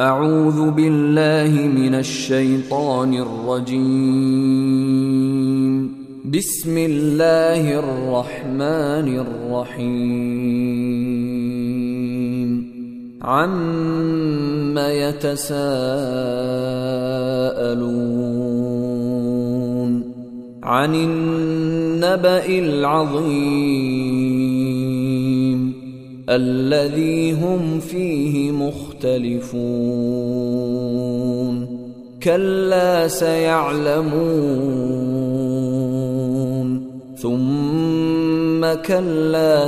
أعوذ بالله من الشيطان الرجيم. بسم الله الرحمن الرحيم. عَمَّ يتساءلون عن النبأ العظيم الذي هم فيه مختلفون كلا سيعلمون ثم كلا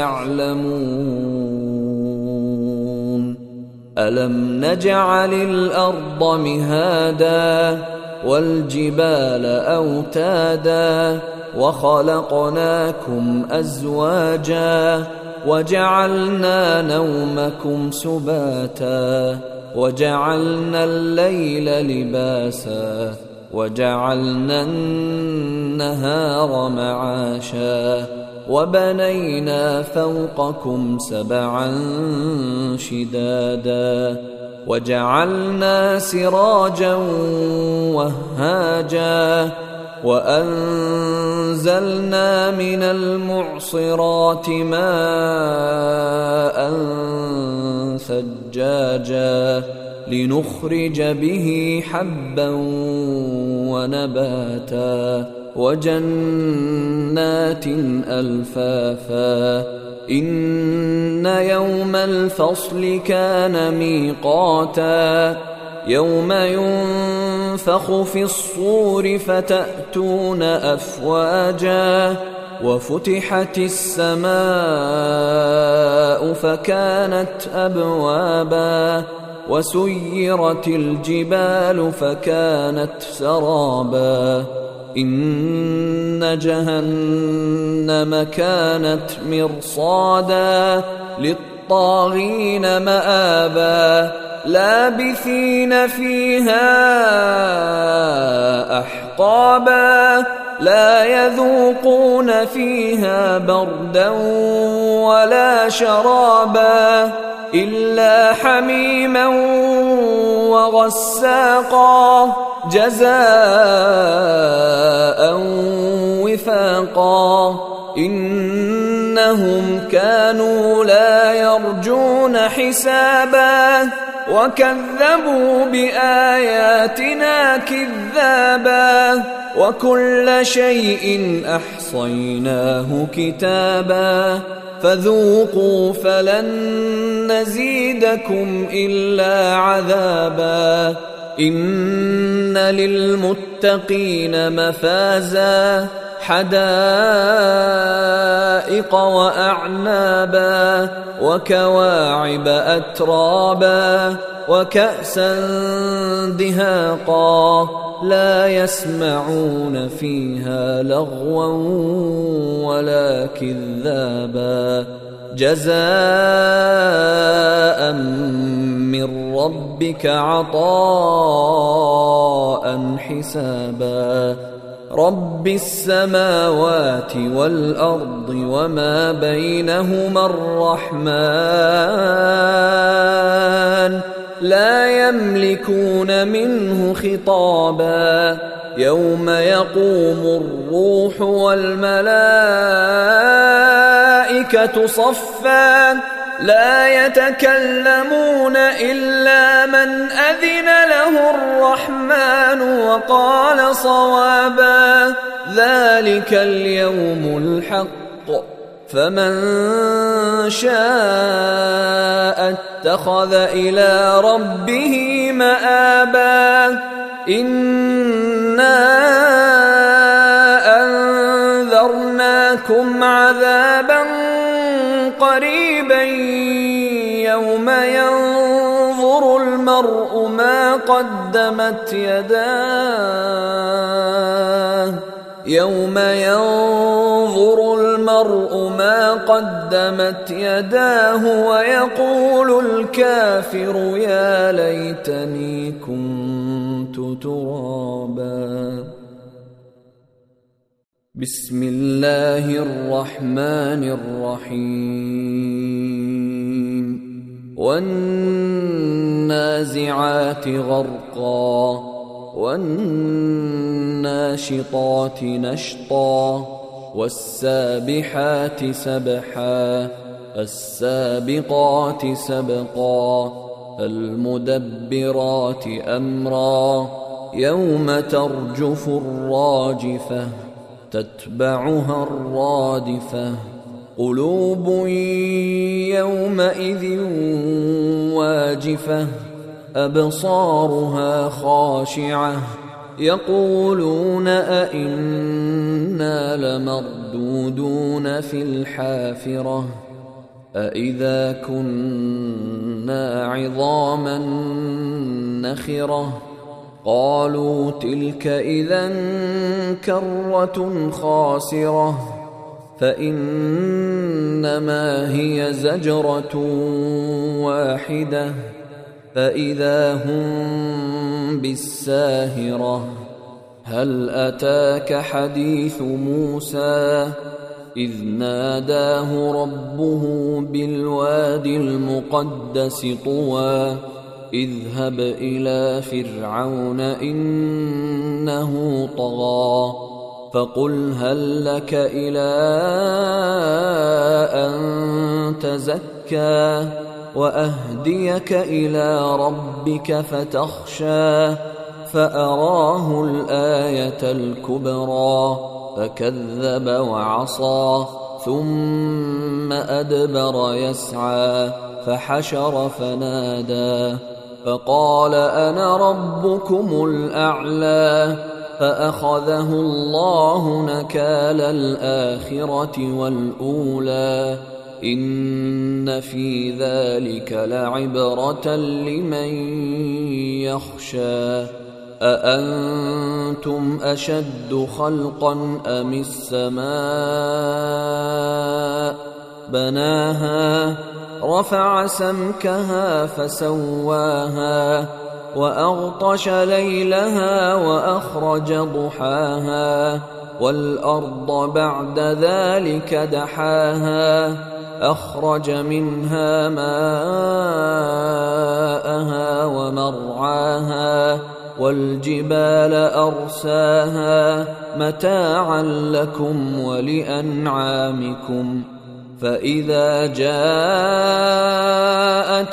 سيعلمون ألم نجعل الأرض مهادا والجبال أوتادا وخلقناكم أزواجا وجعلنا نومكم سباتا وجعلنا الليل لباسا وجعلنا النهار معاشا وبنينا فوقكم سبعا شدادا وجعلنا سراجا وهاجا وأنزلنا من المعصرات ماء ثجاجا لنخرج به حبا ونباتا وجنات ألفافا إن يوم الفصل كان ميقاتا يوم ينفخ في الصور فتأتون أفواجا وفتحت السماء فكانت أبوابا وسيرت الجبال فكانت سرابا إن جهنم كانت مرصادا للطاغين مآبا لابثين فيها أحقابا لا يذوقون فيها بردا ولا شرابا إلا حميما وغساقا جزاء وفاقا إنهم كانوا لا يرجون حسابا وكذبوا بآياتنا كذابا وكل شيء أحصيناه كتابا فذوقوا فلن نزيدكم إلا عذابا إن للمتقين مفازا حدائق وأعنابا وكواعب أترابا وكأسا دهاقا لا يسمعون فيها لغوا ولا كذابا جزاء من ربك عطاء حسابا رب السماوات والأرض وما بينهما الرحمن لا يملكون منه خطابا يوم يقوم الروح والملائكة صفا لا يتكلمون إلا من أذن له الرحمن وقال صوابا ذلك اليوم الحق فمن شاء اتخذ إلى ربه مآبا إنا أنذرناكم عذابا قريبا يوم ينظر المرء ما قدمت يداه يوم ينظر المرء ما قدمت يداه ويقول الكافر يا ليتني كنت ترابا بسم الله الرحمن الرحيم والنجم والنازعات غرقا والناشطات نشطا والسابحات سبحا السابقات سبقا المدبرات أمرا يوم ترجف الراجفة تتبعها الرادفة قلوب يومئذ واجفة أبصارها خاشعة يقولون أئنا لمردودون في الحافرة أئذا كنا عظاما نخرة قالوا تلك إذا كرة خاسرة فإنما هي زجرة واحدة فإذا هم بالساهرة هل أتاك حديث موسى إذ ناداه ربه بالوادي المقدس طوى اذهب إلى فرعون إنه طغى فقل هل لك إلى أن تزكى وأهديك إلى ربك فتخشى فأراه الآية الكبرى فكذب وعصى ثم أدبر يسعى فحشر فنادى فقال أنا ربكم الأعلى فأخذه الله نكال الآخرة والأولى إن في ذلك لعبرة لمن يخشى أأنتم أشد خلقا أم السماء بناها رفع سمكها فسواها وأغطش ليلها وأخرج ضحاها والأرض بعد ذلك دحاها أخرج منها ماءها ومرعاها والجبال أرساها متاعا لكم ولأنعامكم فإذا جاءت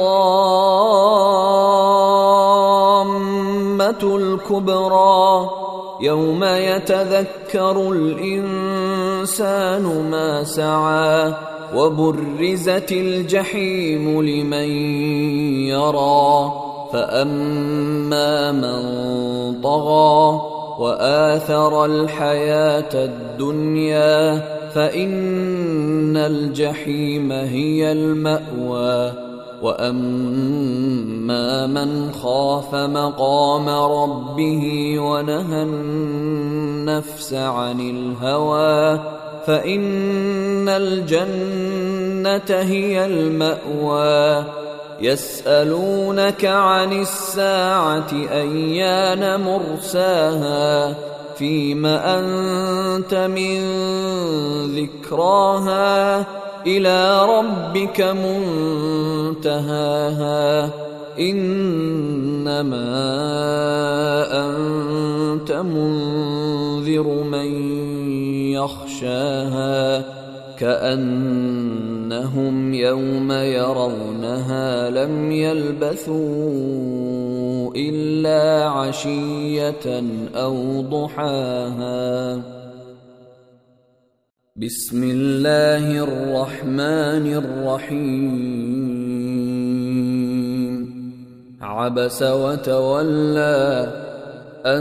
الطامة الكبرى يوم يتذكر الإنسان ما سعى وبرزت الجحيم لمن يرى فأما من طغى وآثر الحياة الدنيا فإن الجحيم هي المأوى وأما من خاف مقام ربه ونهى النفس عن الهوى فإن الجنة هي المأوى يسألونك عن الساعة أيان مرساها فيم أنت من ذكراها إلى ربك منتهاها إنما أنت منذر من يخشاها كأنهم يوم يرونها لم يلبثوا إلا عشية أو ضحاها بسم الله الرحمن الرحيم عبس وتولى أن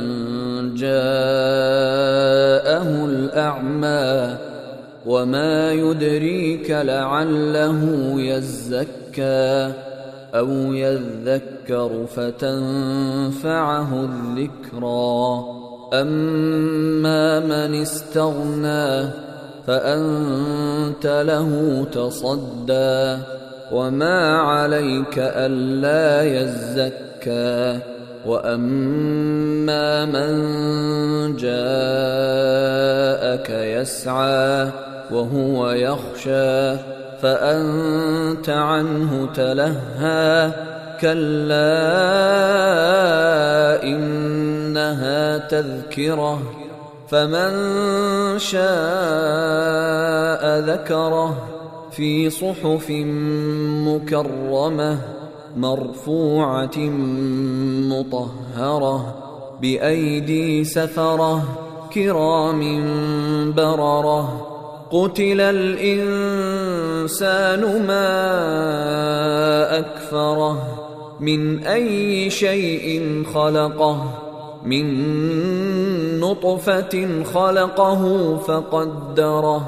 جاءه الأعمى وما يدريك لعله يزكى أو يذكر فتنفعه الذكرى أما من استغنى فأنت له تصدى وما عليك ألا يزكى وأما من جاءك يسعى وهو يخشى فأنت عنه تلهى كلا إنها تذكرة فمن شاء ذكره في صحف مكرمة مرفوعة مطهرة بأيدي سفرة كرام بررة قتل الإنسان ما أكفره من أي شيء خلقه من نطفة خلقه فقدره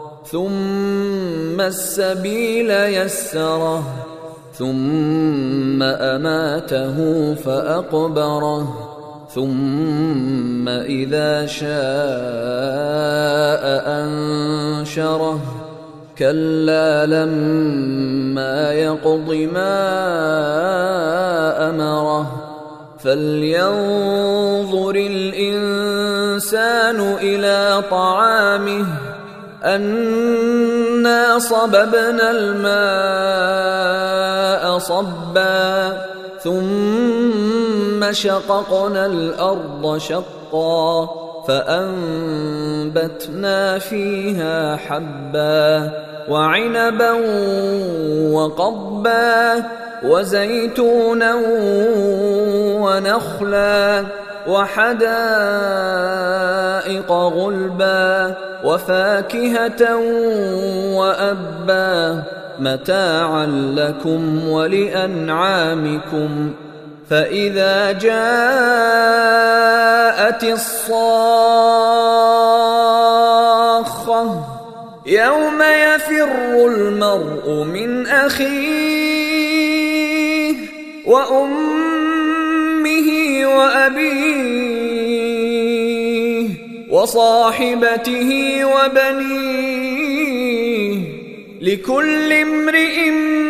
ثم السبيل يسره ثم أماته فأقبره ثم إذا شاء أنشره كلا لما يقض ما أمره فلينظر الإنسان إلى طعامه أنا صببنا الماء صبا ثم شققنا الأرض شقا فأنبتنا فيها حبا وعنبا وقضبا وزيتونا ونخلا وحدائق غلبا وفاكهة وأبا متاعا لكم ولأنعامكم فإذا جاءت الصاخة يوم يفر المرء من أخيه وأمه وأبيه وصاحبته وبنيه لكل امرئ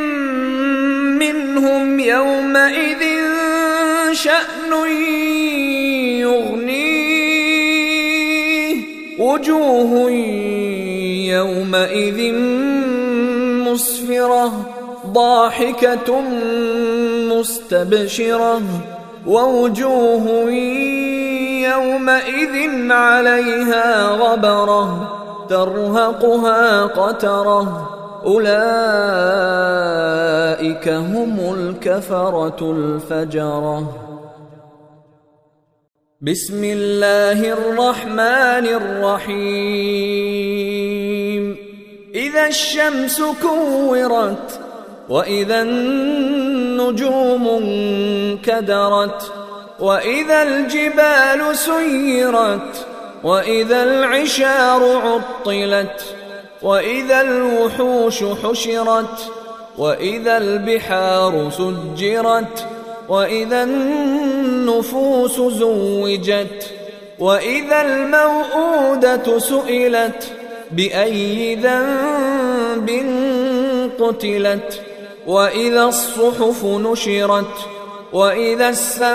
منهم يومئذ شأن يغنيه وجوه يومئذ مسفرة ضاحكة مستبشرة ووجوه يومئذ عليها غبرة ترهقها قترة أولئك هم الكفرة الفجرة بسم الله الرحمن الرحيم إذا الشمس كورت وإذا النجوم انكدرت وإذا الجبال سيرت وإذا العشار عطلت وإذا الوحوش حشرت وإذا البحار سجرت وإذا النفوس زوجت وإذا الموءودة سئلت بأي ذنب قتلت وإذا الصحف نشرت وإذا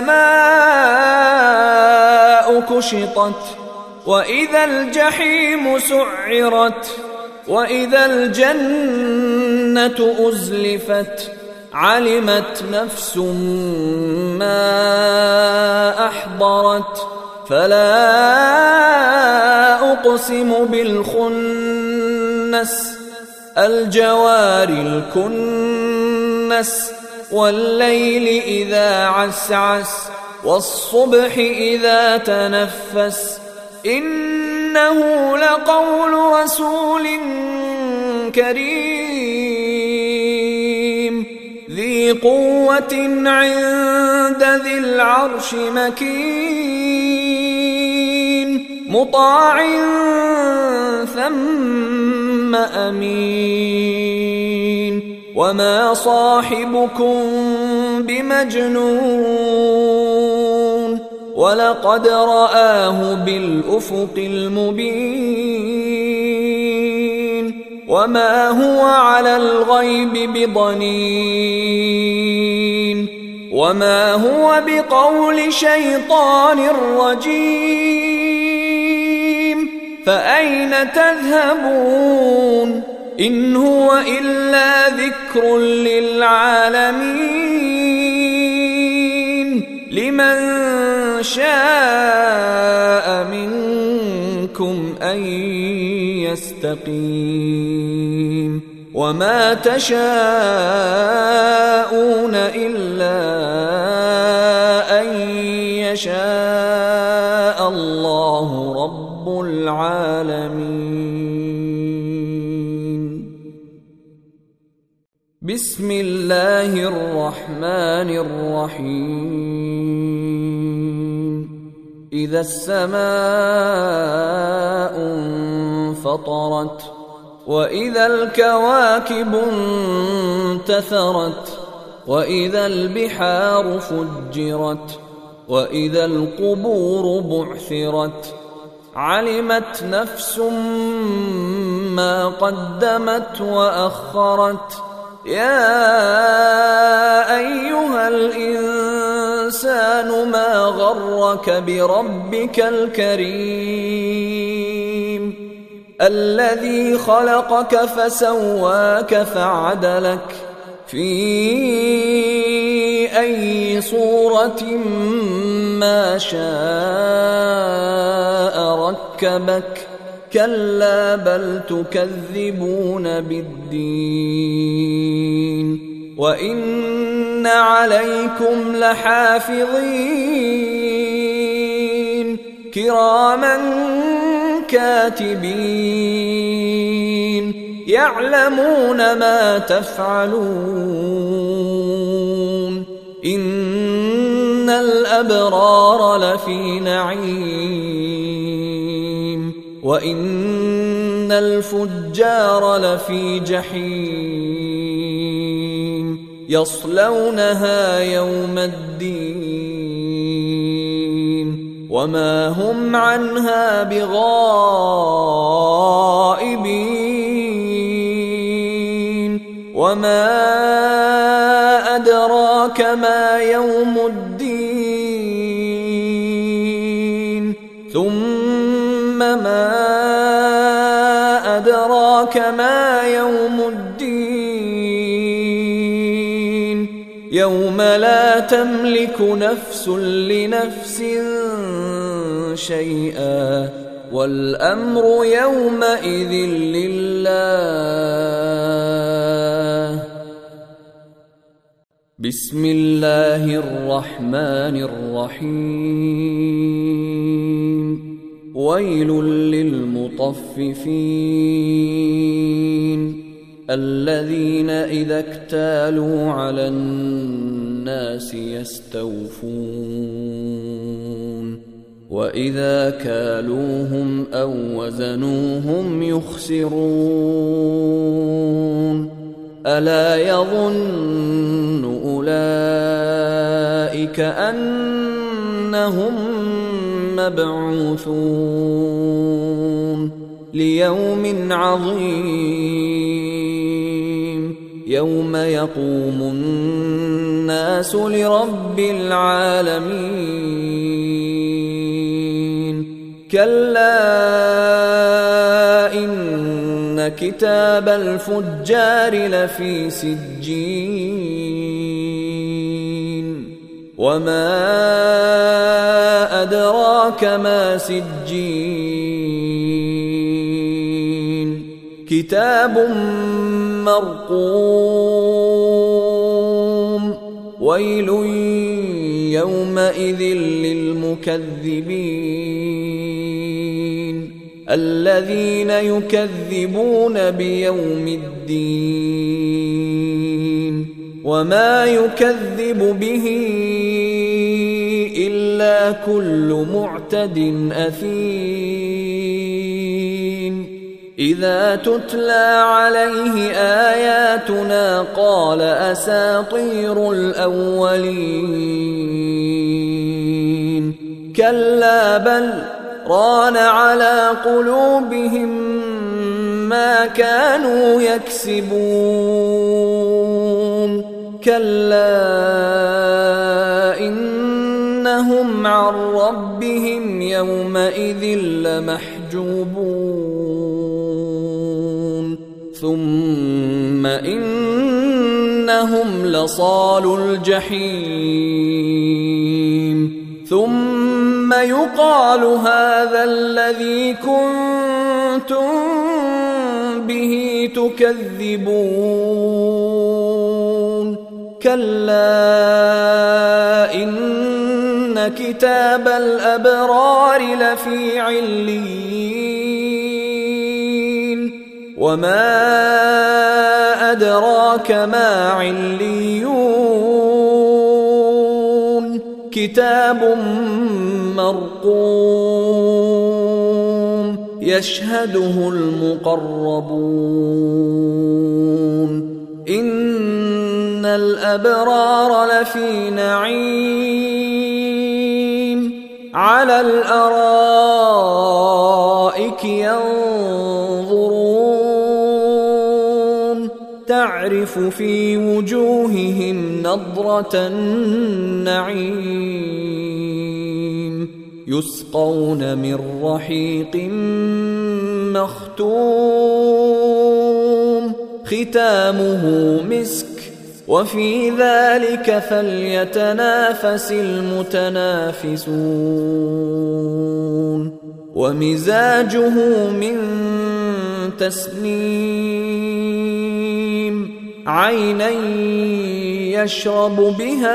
السماء كشطت وإذا الجحيم سعرت وإذا الجنة أزلفت علمت نفس ما أحضرت فلا أقسم بالخنس الجوار الكنس والليل إذا عسعس والصبح إذا تنفس إنه لقول رسول كريم ذي قوة عند ذي العرش مكين مطاع ثم أمين وما صاحبكم بمجنون ولقد رآه بالأفق المبين وما هو على الغيب بضنين وما هو بقول شيطان رجيم فأين تذهبون إن هو إلا ذكر للعالمين لمن شاء منكم أن يستقيم وما تشاءون إلا أن يشاء الله رب العالمين. بسم الله الرحمن الرحيم. إذا السماء انفطرت وإذا الكواكب انتثرت وإذا البحار فجرت وإذا القبور بعثرت علمت نفس ما قدمت وأخرت. يا أيها الإنسان ما غرك بربك الكريم الذي خلقك فسواك فعدلك في أي صورة ما شاء ركبك. كلا بل تكذبون بالدين وإن عليكم لحافظين كراما كاتبين يعلمون ما تفعلون. إن الأبرار لفي نعيم وإن الفجار لفي جحيم يصلونها يوم الدين وما هم عنها بغائبين. وما أدراك ما يوم الدين ثم ما أدراك ما يوم الدين يوم لا تملك نفس لنفس شيئا والأمر يومئذ لله. بسم الله الرحمن الرحيم. ويل للمطففين الذين إذا اكتالوا على الناس يستوفون وإذا كالوهم أو وزنوهم يخسرون. ألا يظن أولئك أنهم مبعوثون ليوم عظيم يوم يقوم الناس لرب العالمين. كلا إن كتاب الفجار لفي سجين وما أدراك ما سجين كتاب مرقوم. ويل يومئذ للمكذبين الذين يكذبون بيوم الدين وما يكذب به إلا كل معتد أثيم. إذا تتلى عليه آياتنا قال أساطير الأولين. كلا بل ران على قلوبهم ما كانوا يكسبون. كلا إنهم عن ربهم يومئذ لمحجوبون. ثم إنهم لصالو الجحيم ثم يقال هذا الذي كنتم به تكذبون كلا إن كتاب الأبرار لفي عليين وما أدراك ما عليون كتاب مرقوم يشهده المقربون إن الأبرار لفي نعيم على الأرائك ينظرون تعرف في وجوههم نضرة النعيم يسقون من رحيق مختوم ختامه مسك وفي ذلك فليتنافس المتنافسون ومزاجه من تسنيم عينا يشرب بها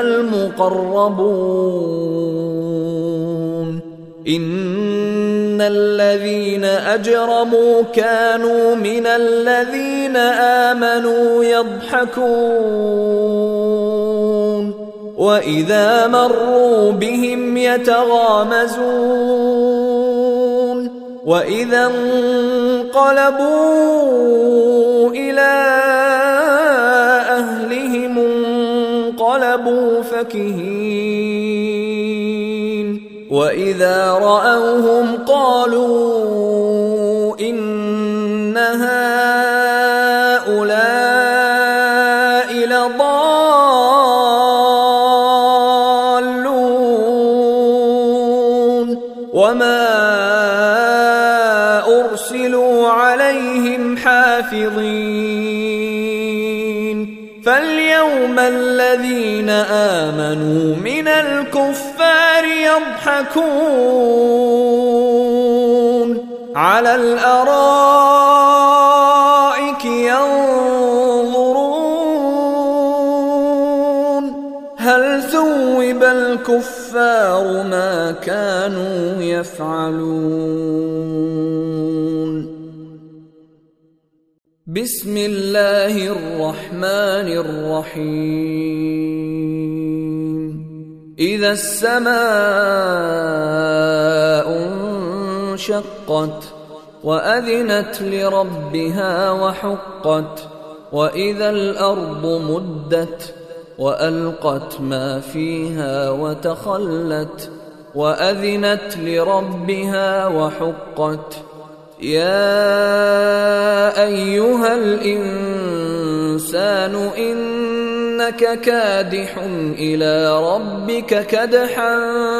المقربون إن الذين أجرموا كانوا من الذين آمنوا يضحكون وإذا مروا بهم يتغامزون وإذا انقلبوا إلى أهلهم انقلبوا فكهين وإذا رأوهم قالوا إن هؤلاء لضالون وما أرسلوا عليهم حافظين فاليوم الذين آمنوا من الكفار يضحكون على الأرائك ينظرون هل ثوب الكفار ما كانوا يفعلون بسم الله الرحمن الرحيم إذا السماء انشقت وأذنت لربها وحقت وإذا الأرض مدت وألقت ما فيها وتخلت وأذنت لربها وحقت يا أيها الإنسان إنك كادح إلى ربك كدحا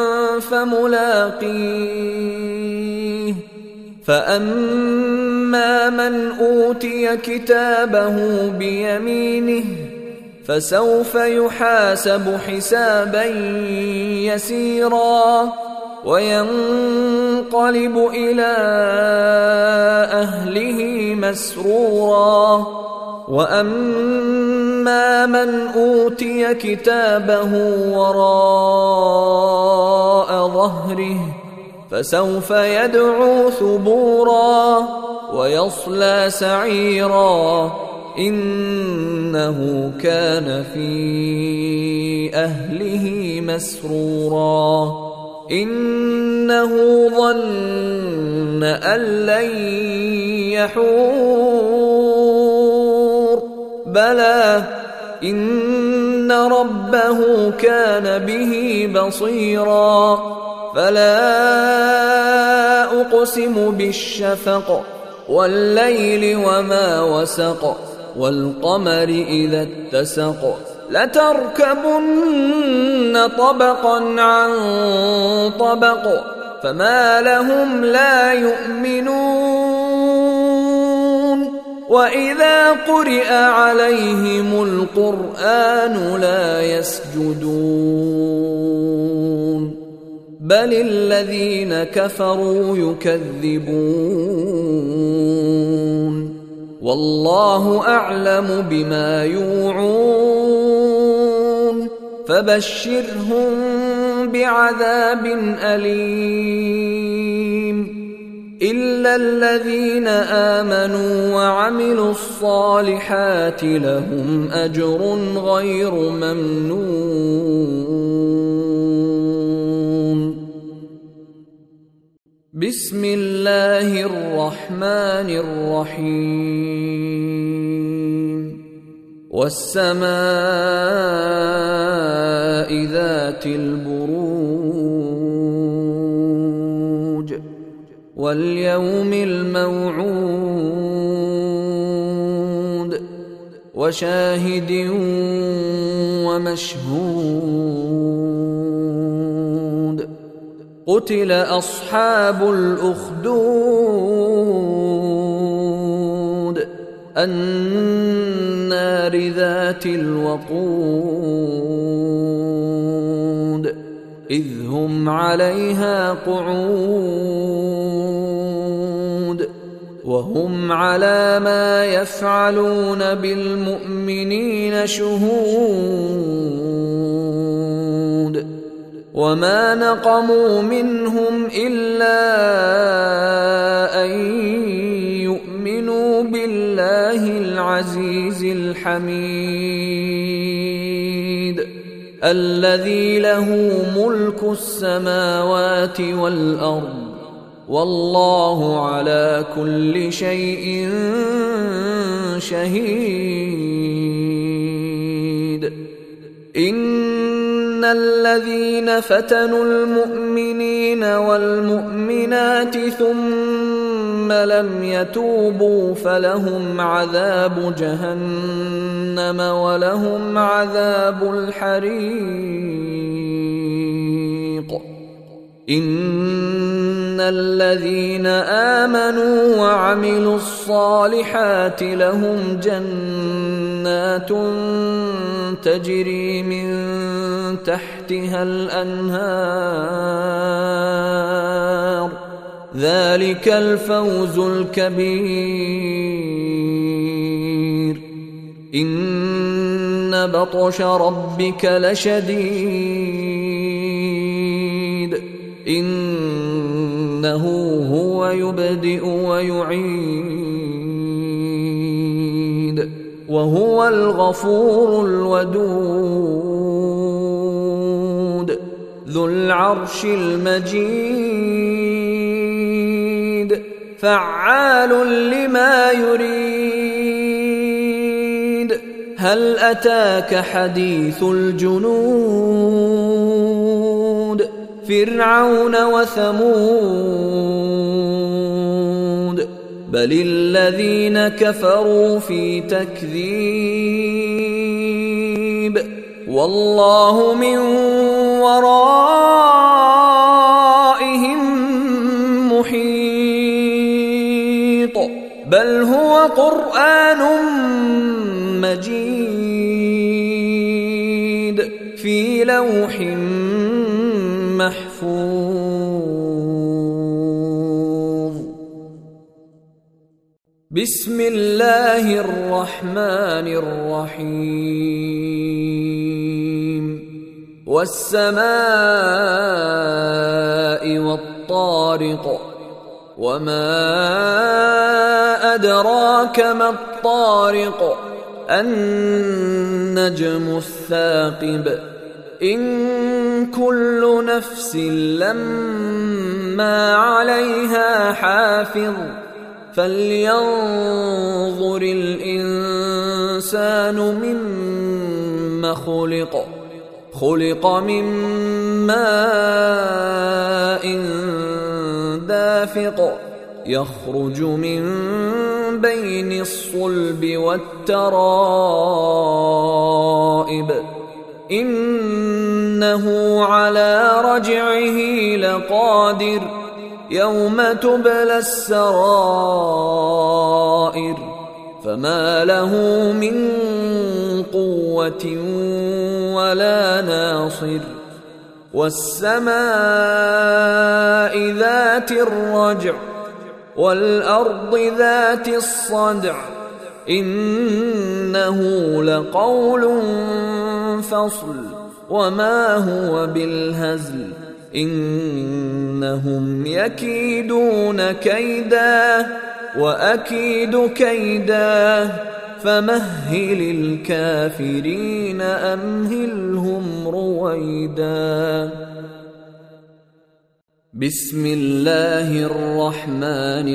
فملاقيه فأما من أوتي كتابه بيمينه فسوف يحاسب حسابا يسيرا وينقلب إلى أهله مسرورا وأما من أوتي كتابه وراء ظهره فسوف يدعو ثبورا ويصلى سعيرا إنه كان في أهله مسرورا إنه ظن أن لن يحور بلى إن ربه كان به بصيرا فلا أقسم بالشفق والليل وما وسق والقمر إذا اتسق لتركبن طبقا عن طبق فما لهم لا يؤمنون وإذا قرئ عليهم القرآن لا يسجدون بل الذين كفروا يكذبون والله أعلم بما يوعون فبشرهم بعذاب أليم إلا الذين آمنوا وعملوا الصالحات لهم أجر غير ممنون. بسم الله الرحمن الرحيم والسماء ذات البروج واليوم الموعود وشاهد ومشهود قتل أصحاب الأخدود النار ذات الوقود إذ هم عليها قعود وهم على ما يفعلون بالمؤمنين شهود وما نقموا منهم إلا أن يؤمنوا بالله العزيز الحميد الذي له ملك السماوات والأرض والله على كل شيء شهيد. إن الذين فتنوا المؤمنين والمؤمنات ثم لم يتوبوا فلهم عذاب جهنم ولهم عذاب الحريق. إن الذين آمنوا وعملوا الصالحات لهم جنات تجري من تحتها الأنهار ذلك الفوز الكبير. إن بطش ربك لشديد إنه هو يبدئ ويعيد وهو الغفور الودود ذو العرش المجيد فعال لما يريد. هل أتاك حديث الجنود فرعون وثمود بل الذين كفروا في تكذيب والله من ورائهم محيط بل هو قرآن مجيد في لوح محفوظ. بسم الله الرحمن الرحيم والسماء والطارق وما أدراك ما الطارق النجم الثاقب إن كل نفس لما عليها حافظ فلينظر الإنسان مما خلق خلق من ماء دافق يخرج من بين الصلب والترائب إنه على رجعه لقادر يوم تبلى السرائر فما له من قوة ولا ناصر والسماء ذات الرجع والأرض ذات الصدع إنه لقول فصل وما هو بالهزل إنهم يكيدون كيدا وأكيد كيدا فمهل الكافرين أمهلهم رويدا بسم الله الرحمن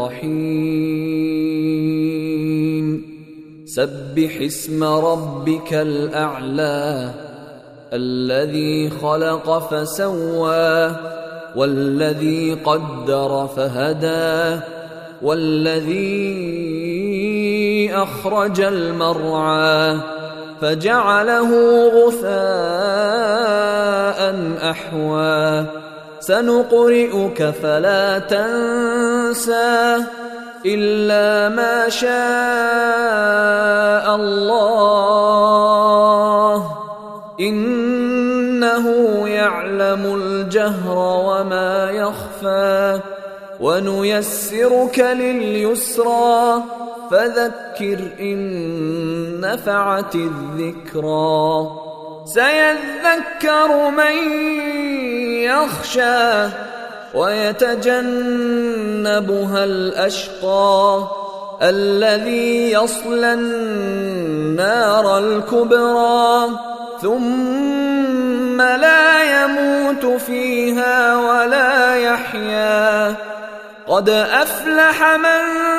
الرحيم سبح اسم ربك الأعلى الذي خلق فسوى والذي قدر فهدى والذي أخرج المرعى فجعله غثاء أحوى سنقرئك فلا تنسى إلا ما شاء الله إنه يعلم الجهر وما يخفى ونيسرك لليسرى فذكر إن نفعت الذكرى سيذكر من يخشى ويتجنبها الأشقى الذي يصلى النار الكبرى ثم لا يموت فيها ولا يحيا قد أفلح من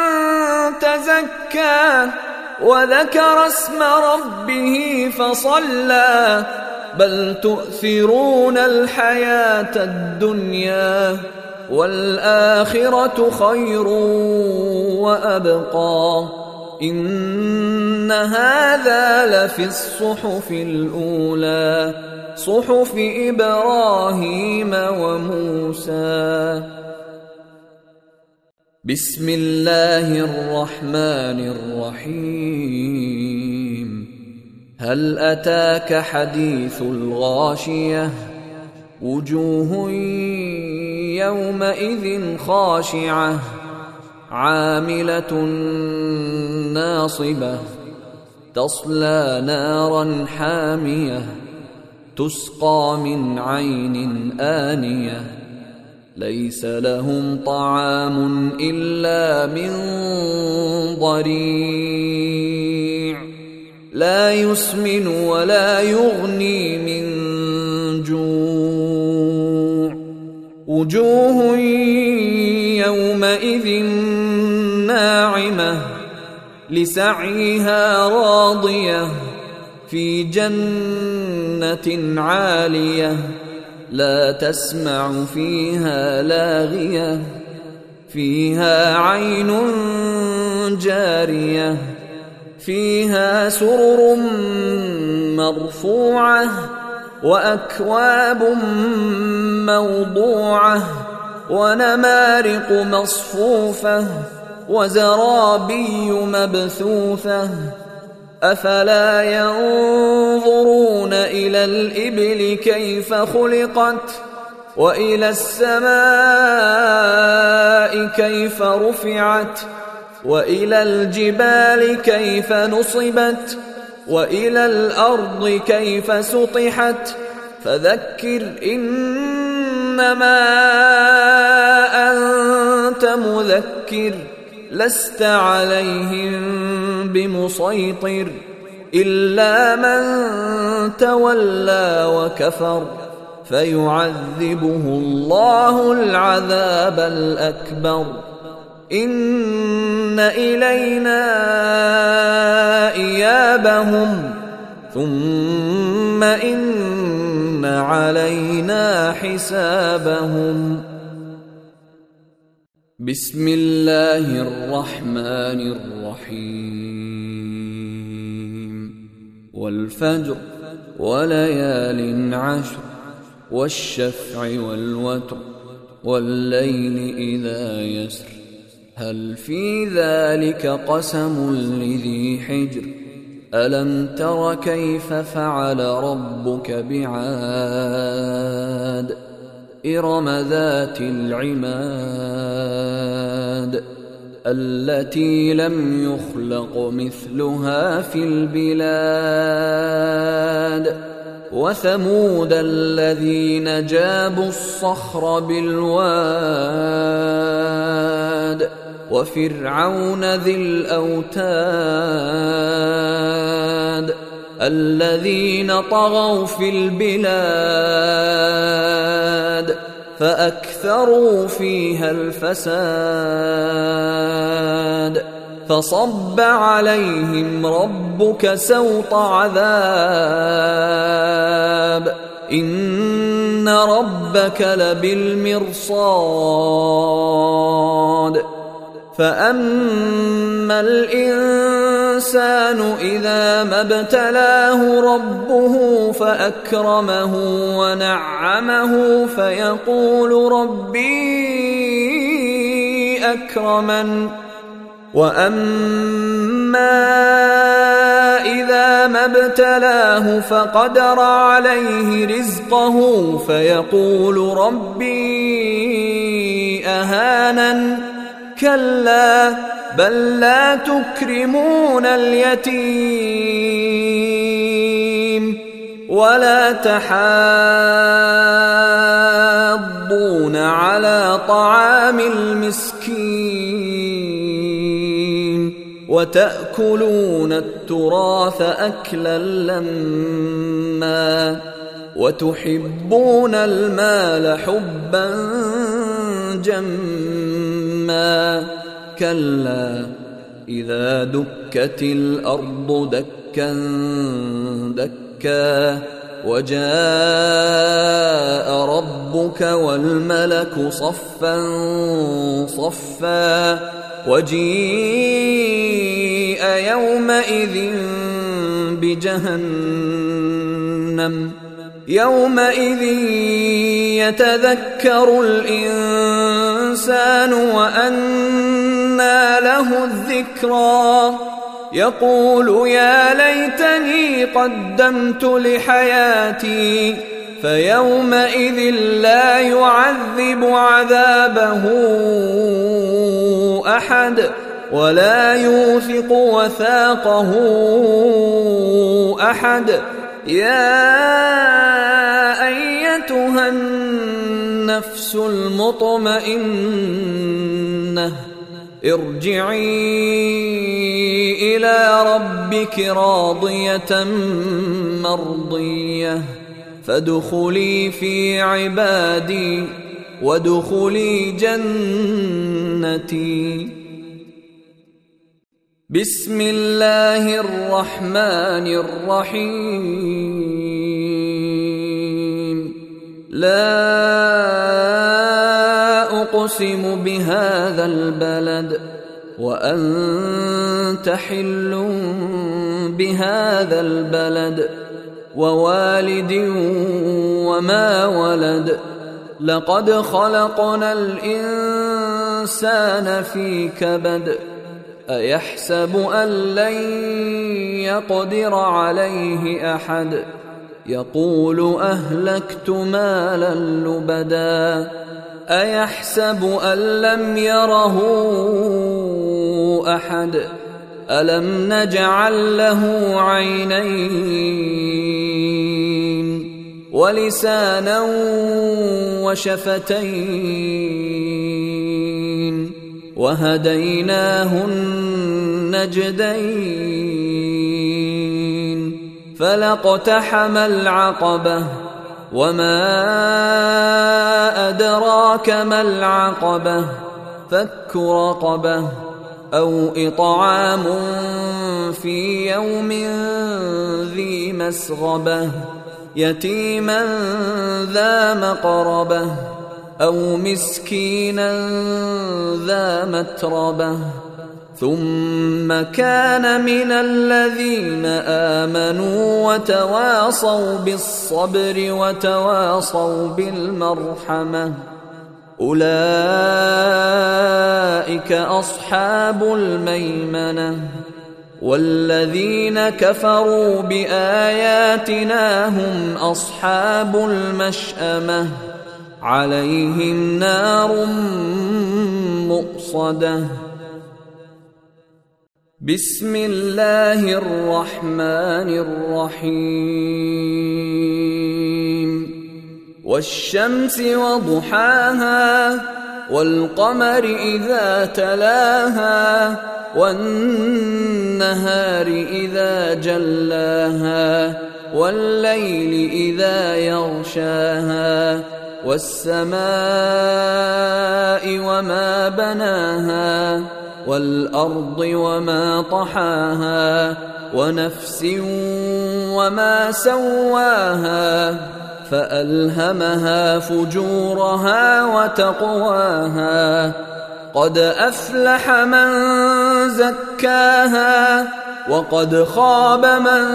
تزكى وذكر اسم ربه فصلى بل تؤثرون الحياة الدنيا والآخرة خير وأبقى إن هذا لفي الصحف الأولى صحف إبراهيم وموسى بسم الله الرحمن الرحيم هل أتاك حديث الغاشية وجوه يومئذ خاشعة عاملة ناصبة تصلى نارا حامية تسقى من عين آنية ليس لهم طعام إلا من ضريع لا يسمن ولا يغني من جوع وجوه يومئذ ناعمة لسعيها راضية في جنة عالية لا تسمع فيها لاغية فيها عين جارية فيها سرر مرفوعة وأكواب موضوعة ونمارق مصفوفة وزرابي مبثوثة أفلا ينظرون إلى الإبل كيف خلقت وإلى السماء كيف رفعت وإلى الجبال كيف نصبت وإلى الأرض كيف سطحت فذكر إنما أنت مذكر لست عليهم بمسيطر إلا من تولى وكفر فيعذبه الله العذاب الأكبر إن إلينا إيابهم ثم إن علينا حسابهم بسم الله الرحمن الرحيم والفجر وليال عشر والشفع والوتر والليل إذا يسر هل في ذلك قسم لذي حجر ألم تر كيف فعل ربك بعاد إرم ذات العماد التي لم يخلق مثلها في البلاد وثمود الذين جابوا الصخر بالواد وفرعون ذي الأوتاد الذين طغوا في البلاد فأكثروا فيها الفساد فصب عليهم ربك سوط عذاب إن ربك لبالمرصاد فأما الإنسان إذا ما ابتلاه ربه فأكرمه ونعمه فيقول ربي أكرمن وأما إذا ما ابتلاه فقدر عليه رزقه فيقول ربي أهانن كلا بل لا تكرمون اليتيم ولا تحاضون على طعام المسكين وتأكلون التراث أكلا لما وتحبون المال حبا جما كلا إذا دكت الأرض دكا دكا وجاء ربك والملك صفا صفا وجيء يومئذ بجهنم يومئذ يتذكر الإنسان وأنى له الذكرى يقول يا ليتني قدمت لحياتي فيومئذ لا يعذب عذابه أحد ولا يوثق وثاقه أحد يا أيتها النفس المطمئنة ارجعي إلى ربك راضية مرضية فادخلي في عبادي وادخلي جنتي. بسم الله الرحمن الرحيم. لا أقسم بهذا البلد وأنت حل بهذا البلد ووالد وما ولد لقد خلقنا الإنسان في كبد أيحسب أن لن يقدر عليه أحد يقول أهلكت مالا لبدا أيحسب أن لم يره أحد ألم نجعل له عينين ولسانا وشفتين وهديناه النجدين فلاقتحم العقبة وما أدراك ما العقبة فك رقبة أو إطعام في يوم ذي مسغبة يتيما ذا مقربة أو مسكينا ذا متربة ثم كان من الذين آمنوا وتواصوا بالصبر وتواصوا بالمرحمة أولئك أصحاب الميمنة والذين كفروا بآياتنا هم أصحاب المشأمة عليهم نار مؤصدة. بسم الله الرحمن الرحيم. والشمس وضحاها والقمر إذا تلاها والنهار إذا جلاها والليل إذا يغشاها والسماء وما بناها والأرض وما طحاها ونفس وما سواها فألهمها فجورها وتقواها. قد أفلح من زكاها وقد خاب من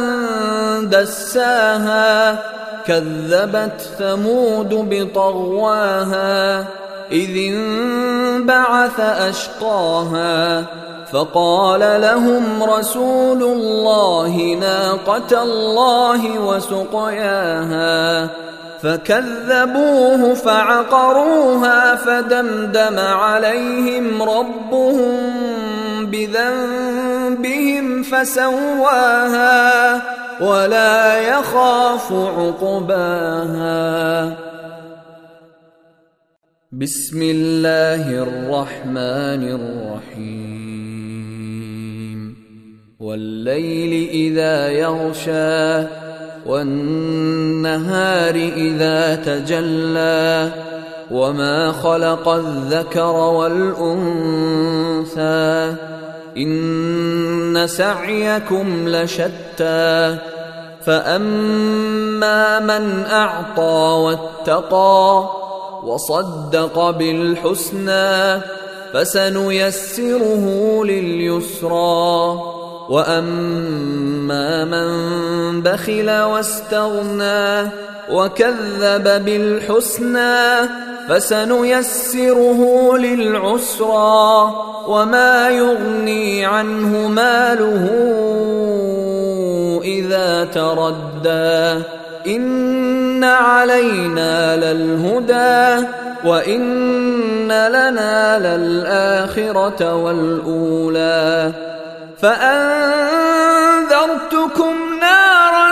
دساها. كذبت ثمود بطغواها إذ انبعث أشقاها فقال لهم رسول الله ناقة الله وسقياها فكذبوه فعقروها فدمدم عليهم ربهم بذنبهم فسواها ولا يخاف عقباها. بسم الله الرحمن الرحيم. والليل إذا يغشى والنهار إذا تجلى وما خلق الذكر والأنثى إن سعيكم لشتى. فأما من أعطى واتقى وصدق بالحسنى فسنيسره لليسرى. وأما من بخل واستغنى وكذب بالحسنى فسنيسره للعسرى. وما يغني عنه ماله إذا تردى. إن علينا للهدى وإن لنا للآخرة والأولى. فأنذرتكم نارا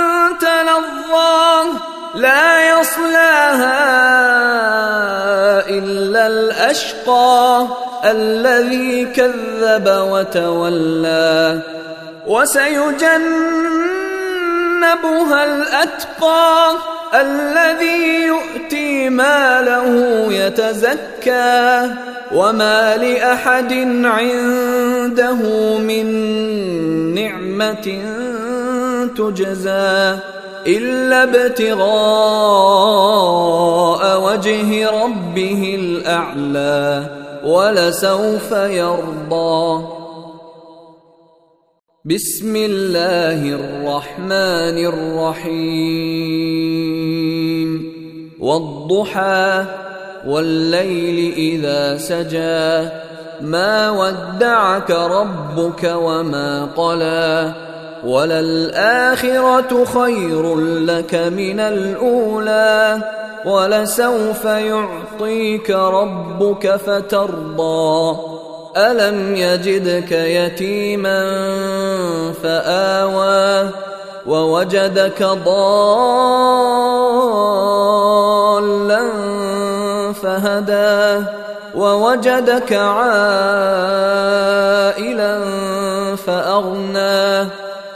تلظى لا يصلاها إلا الأشقى الذي كذب وتولى. وسيجنبها الأتقى الذي يؤتي ماله يتزكى. وما لأحد عنده من نعمة تجزى إلا ابتغاء وجه ربه الأعلى ولسوف يرضى. بسم الله الرحمن الرحيم. والضحى والليل إذا سجى ما ودعك ربك وما قلى. وللآخرة خير لك من الأولى ولسوف يعطيك ربك فترضى. ألم يجدك يتيما فآوى ووجدك ضالا فهدى ووجدك عائلا فأغنى.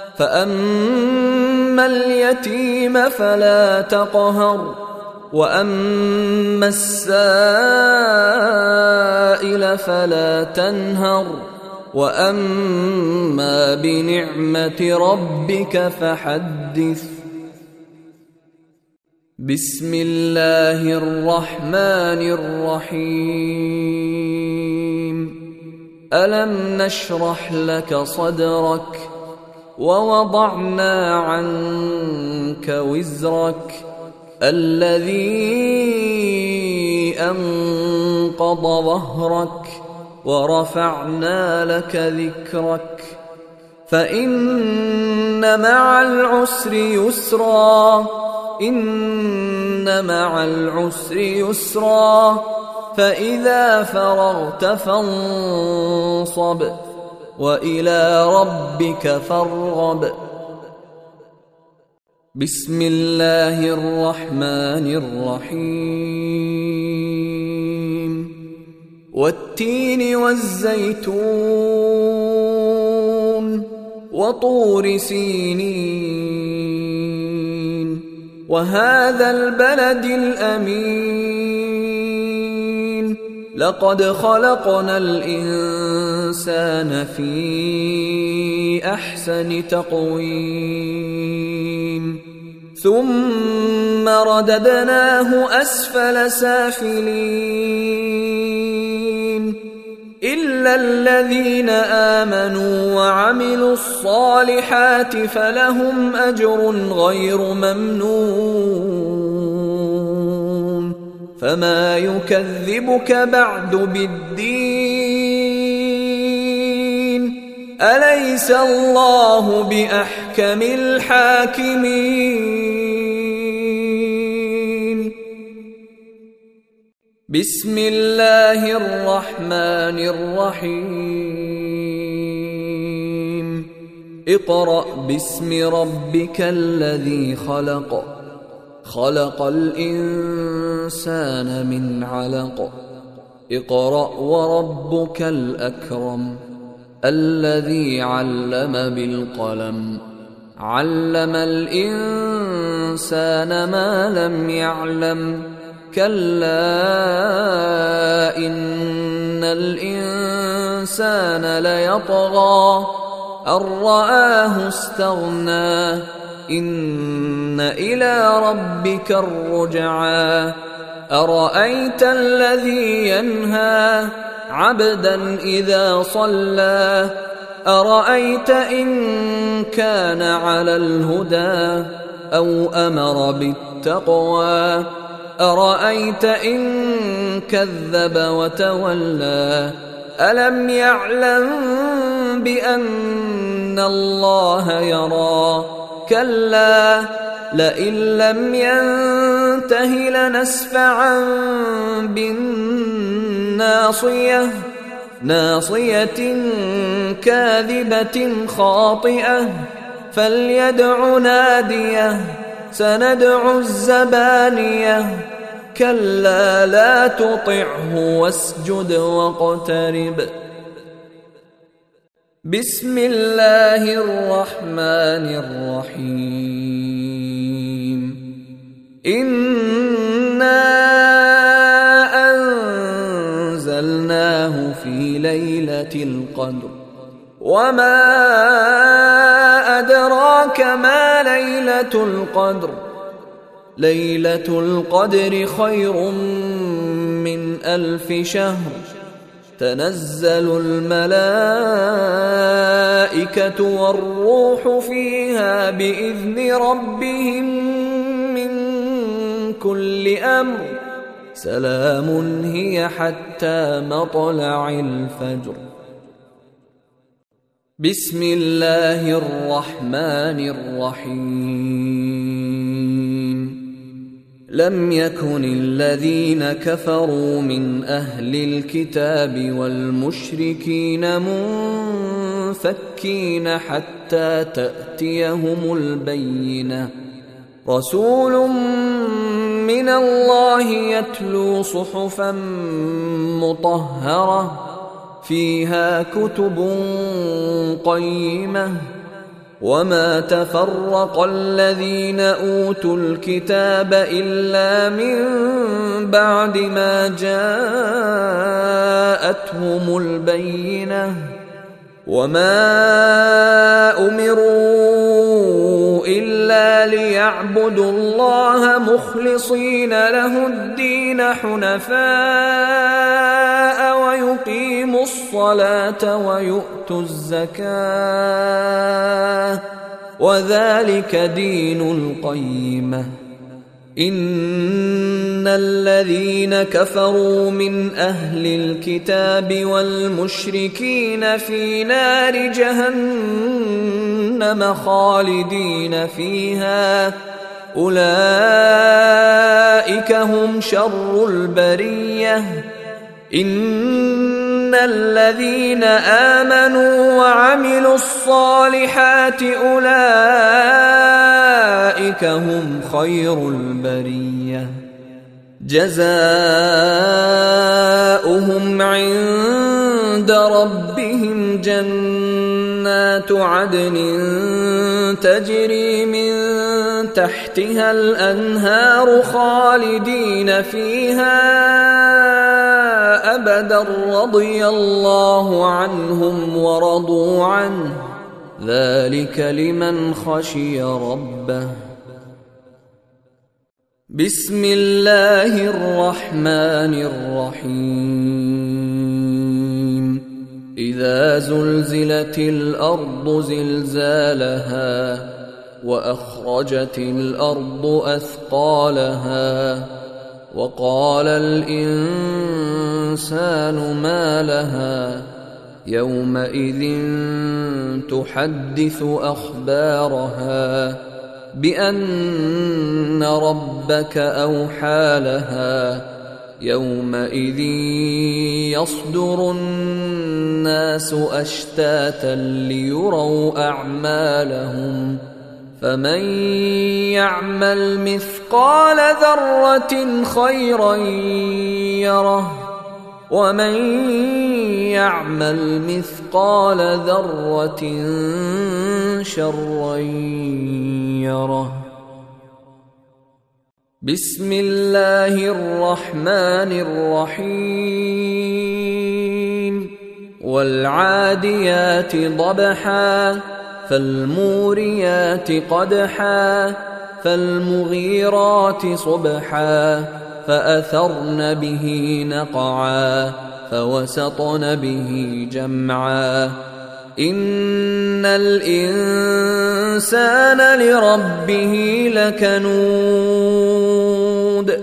فأما اليتيم فلا تقهر وأما السائل فلا تنهر وأما بنعمة ربك فحدث. بسم الله الرحمن الرحيم. ألم نشرح لك صدرك ووضعنا عنك وزرك الذي أنقض ظهرك ورفعنا لك ذكرك. فإن مع العسر يسرا إن مع العسر يسرا فإذا فرغت فانصب وإلى ربك فارغب. بسم الله الرحمن الرحيم. والتين والزيتون وطور سينين وهذا البلد الأمين لقد خلقنا الإنسان في أحسن تقويم ثم رددناه أسفل سافلين إلا الذين آمنوا وعملوا الصالحات فلهم أجر غير ممنون فما يكذبك بعد بالدين أليس الله بأحكم الحاكمين. بسم الله الرحمن الرحيم. اقرأ باسم ربك الذي خلق خلق الإنسان من علق اقرأ وربك الأكرم الذي علم بالقلم علم الإنسان ما لم يعلم كلا إن الإنسان ليطغى أن رآه استغنى إن إلى ربك الرجعى أرأيت الذي ينهى عبدا إذا صلى أرأيت إن كان على الهدى أو أمر بالتقوى أرأيت إن كذب وتولى ألم يعلم بأن الله يرى كلا لئن لم ينته لنسفعا بالناصية ناصية كاذبة خاطئة فليدع ناديه سندع الزبانية كلا لا تطعه واسجد واقترب. بسم الله الرحمن الرحيم. إنا أنزلناه في ليلة القدر وما أدراك ما ليلة القدر ليلة القدر خير من 1000 شهر تنزل الملائكة والروح فيها بإذن ربهم من كل أمر سلام هي حتى مطلع الفجر. بسم الله الرحمن الرحيم. لم يكن الذين كفروا من أهل الكتاب والمشركين منفكين حتى تأتيهم البينة رسول من الله يتلو صحفا مطهرة فيها كتب قيمة وما تفرق الذين أوتوا الكتاب إلا من بعد ما جاءتهم البينة وما أمروا إلا ليعبدوا الله مخلصين له الدين حنفاء ويقيموا الصلاة ويؤتوا الزكاة وذلك دين القيمة. إن الذين كفروا من أهل الكتاب والمشركين في نار جهنم خالدين فيها أولئك هم شر البرية إن الذين آمنوا وعملوا الصالحات أولئك هم خير البرية جزاؤهم عند ربهم جنات عدن تجري من تحتها الأنهار خالدين فيها أبدا رضي الله عنهم ورضوا عنه ذلك لمن خشي ربه. بسم الله الرحمن الرحيم إذا زلزلت الأرض زلزالها وأخرجت الأرض أثقالها وقال الإنسان ما لها يومئذ تحدث أخبارها بأن ربك أوحى لها يومئذ يصدر الناس أشتاتا ليروا أعمالهم فمن يعمل مثقال ذرة خيرا يره ومن يعمل مثقال ذرة شرا يره. بسم الله الرحمن الرحيم والعاديات ضبحا فالموريات قدحا فالمغيرات صبحا فأثرن به نقعا فوسطن به جمعا إن الإنسان لربه لكنود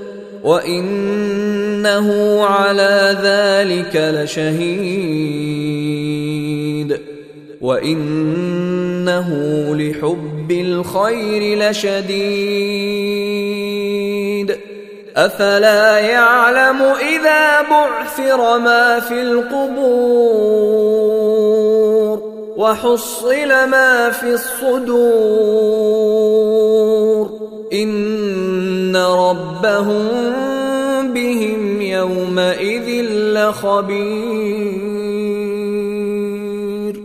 وإنه على ذلك لشهيد وإنه لحب الخير لشديد أفلا يعلم إذا بعثر ما في القبور وحصل ما في الصدور إن ربهم بهم يومئذ لخبير.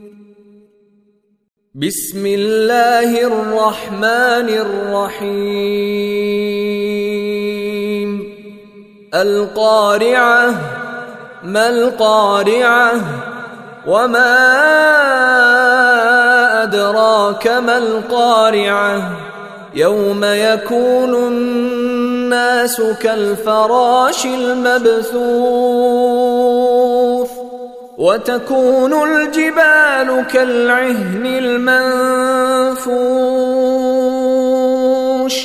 بسم الله الرحمن الرحيم القارعة ما القارعة وما أدراك ما القارعة يوم يكون الناس كالفراش المبثوث وتكون الجبال كالعهن المنفوش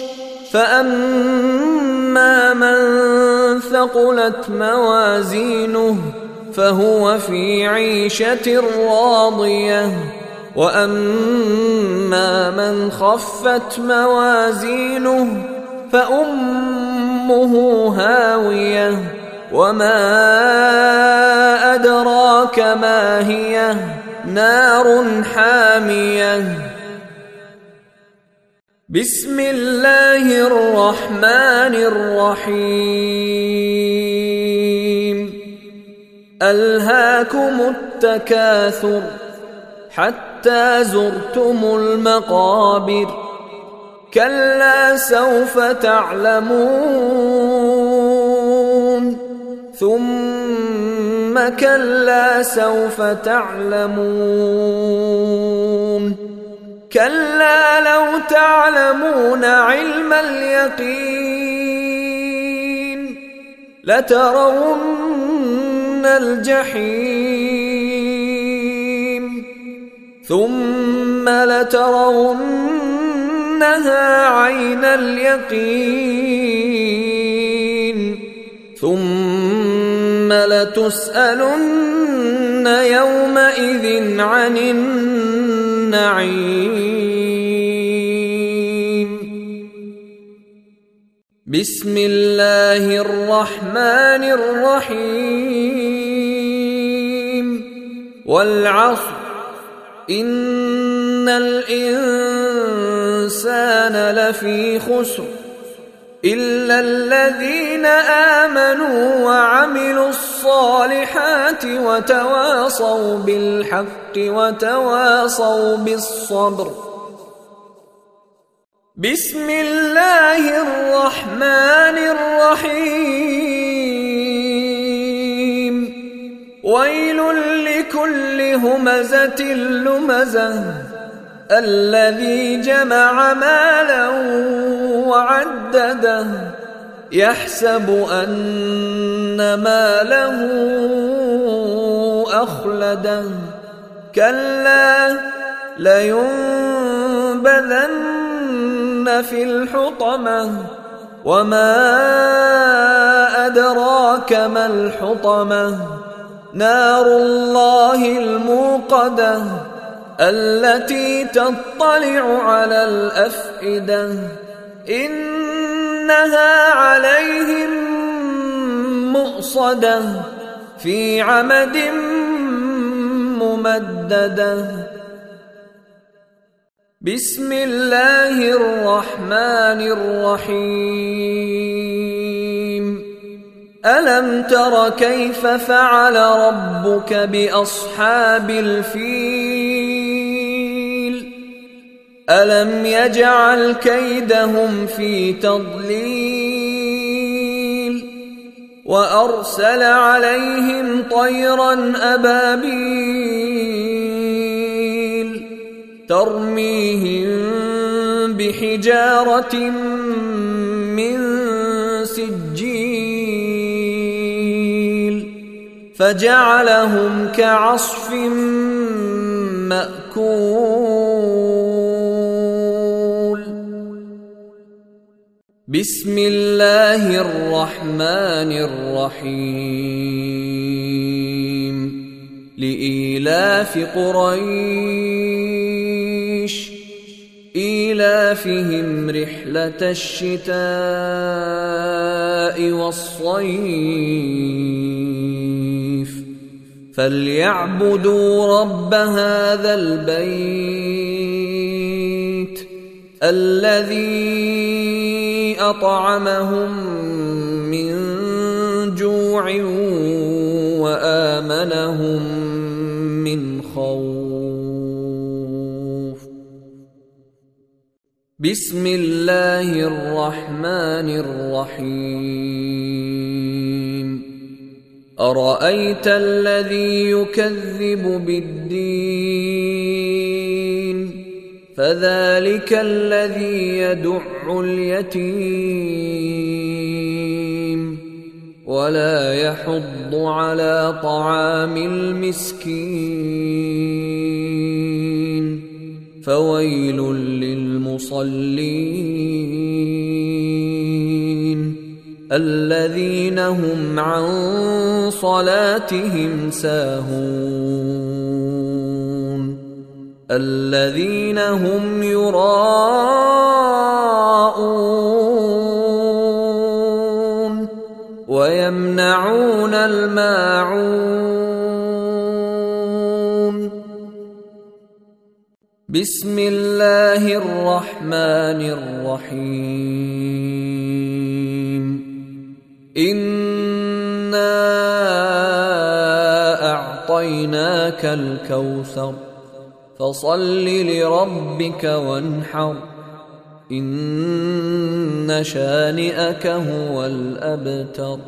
فأما من ثقلت موازينه فهو في عيشة راضية وأما من خفت موازينه فأمه هاوية وما أدراك ما هي نار حامية. بسم الله الرحمن الرحيم ألهاكم التكاثر حتى زرتم المقابر كلا سوف تعلمون ثم كلا سوف تعلمون كلا لو تعلمون علم اليقين لترون الجحيم ثم لترونها عين اليقين ثم لتسألن يومئذ عن النعيم. بسم الله الرحمن الرحيم والعصر إن الإنسان لفي خسر إلا الذين آمنوا وعملوا الصالحات وتواصوا بالحق وتواصوا بالصبر. بسم الله الرحمن الرحيم ويل لكل همزة لمزة الذي جمع مالا وعدده يحسب أن ماله أخلده كلا لينبذن في الحطمة وما أدراك ما الحطمة نار الله الموقدة التي تطلع على الأفئدة إنها عليهم مؤصدة في عمد ممددة. بسم الله الرحمن الرحيم ألم تر كيف فعل ربك بأصحاب الفيل ألم يجعل كيدهم في تضليل وأرسل عليهم طيرا أبابيل ترميهم بحجارة من سجيل فجعلهم كعصف مأكول. بسم الله الرحمن الرحيم لإيلاف قريش إيلافهم رحلة الشتاء والصيف فليعبدوا رب هذا البيت الذي أطعمهم من جوع وآمنهم من خوف. بسم الله الرحمن الرحيم أرأيت الذي يكذب بالدين فذلك الذي يدع اليتيم ولا يحض على طعام المسكين فويل للمصلين الذين هم عن صلاتهم ساهون الذين هم يراءون ويمنعون الماعون. بسم الله الرحمن الرحيم إنا أعطيناك الكوثر فصل لربك وانحر إن شانئك هو الأبتر.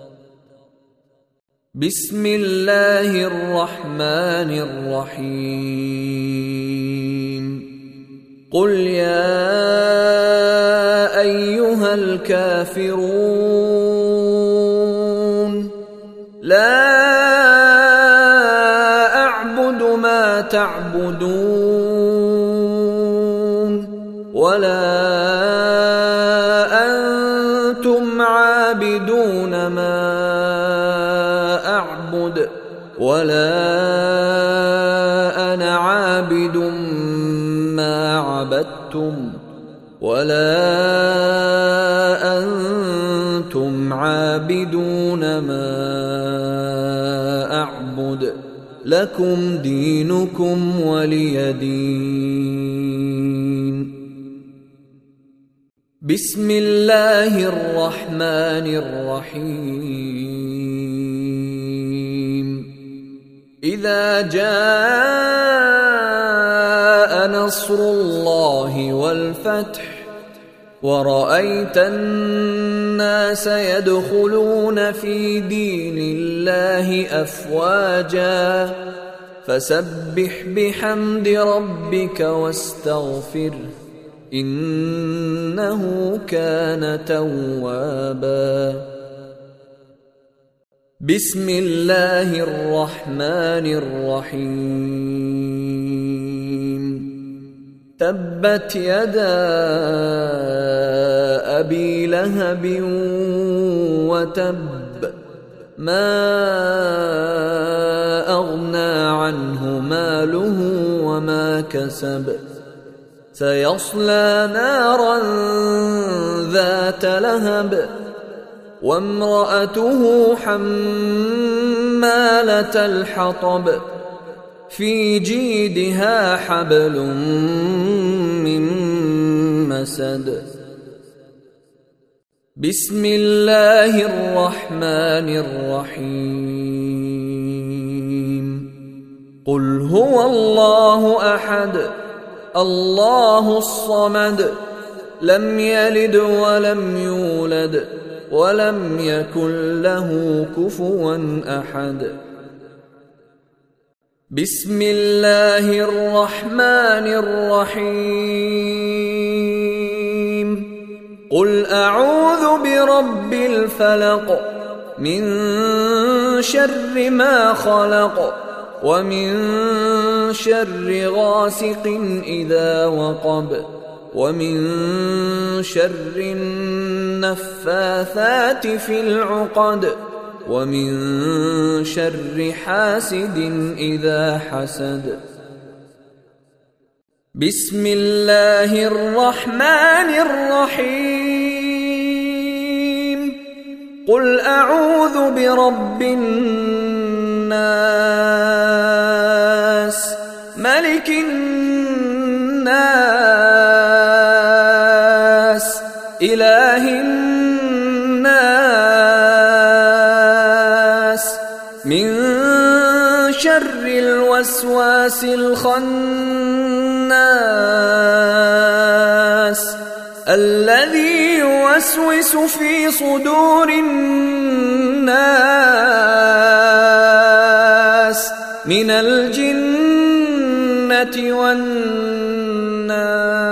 بسم الله الرحمن الرحيم قل يا أيها الكافرون لا أعبد ما تعبدون ولا أنتم عابدون ما أعبد ولا أنا عابد ما عبدتم ولا أنتم وأنتم عابدون ما أعبد لكم دينكم ولي دين. بسم الله الرحمن الرحيم. إذا جاء نصر الله والفتح ورأيت الناس يدخلون في دين الله أفواجا فسبح بحمد ربك واستغفره إنه كان توابا. بسم الله الرحمن الرحيم. تبت يدا أبي لهب وتب ما أغنى عنه ماله وما كسب سيصلى نارا ذات لهب وامرأته حمالة الحطب في جيدها حبل من مسد. بسم الله الرحمن الرحيم. قل هو الله أحد الله الصمد لم يلد ولم يولد ولم يكن له كفوا أحد. بسم الله الرحمن الرحيم. قل أعوذ برب الفلق من شر ما خلق ومن شر غاسق إذا وقب ومن شر النفاثات في العقد ومن شر حاسد إذا حسد. بسم الله الرحمن الرحيم. قل أعوذ برب الناس ملك الناس إله الناس من شر الوسواس الخناس الذي يوسوس في صدور الناس من الجنة والناس.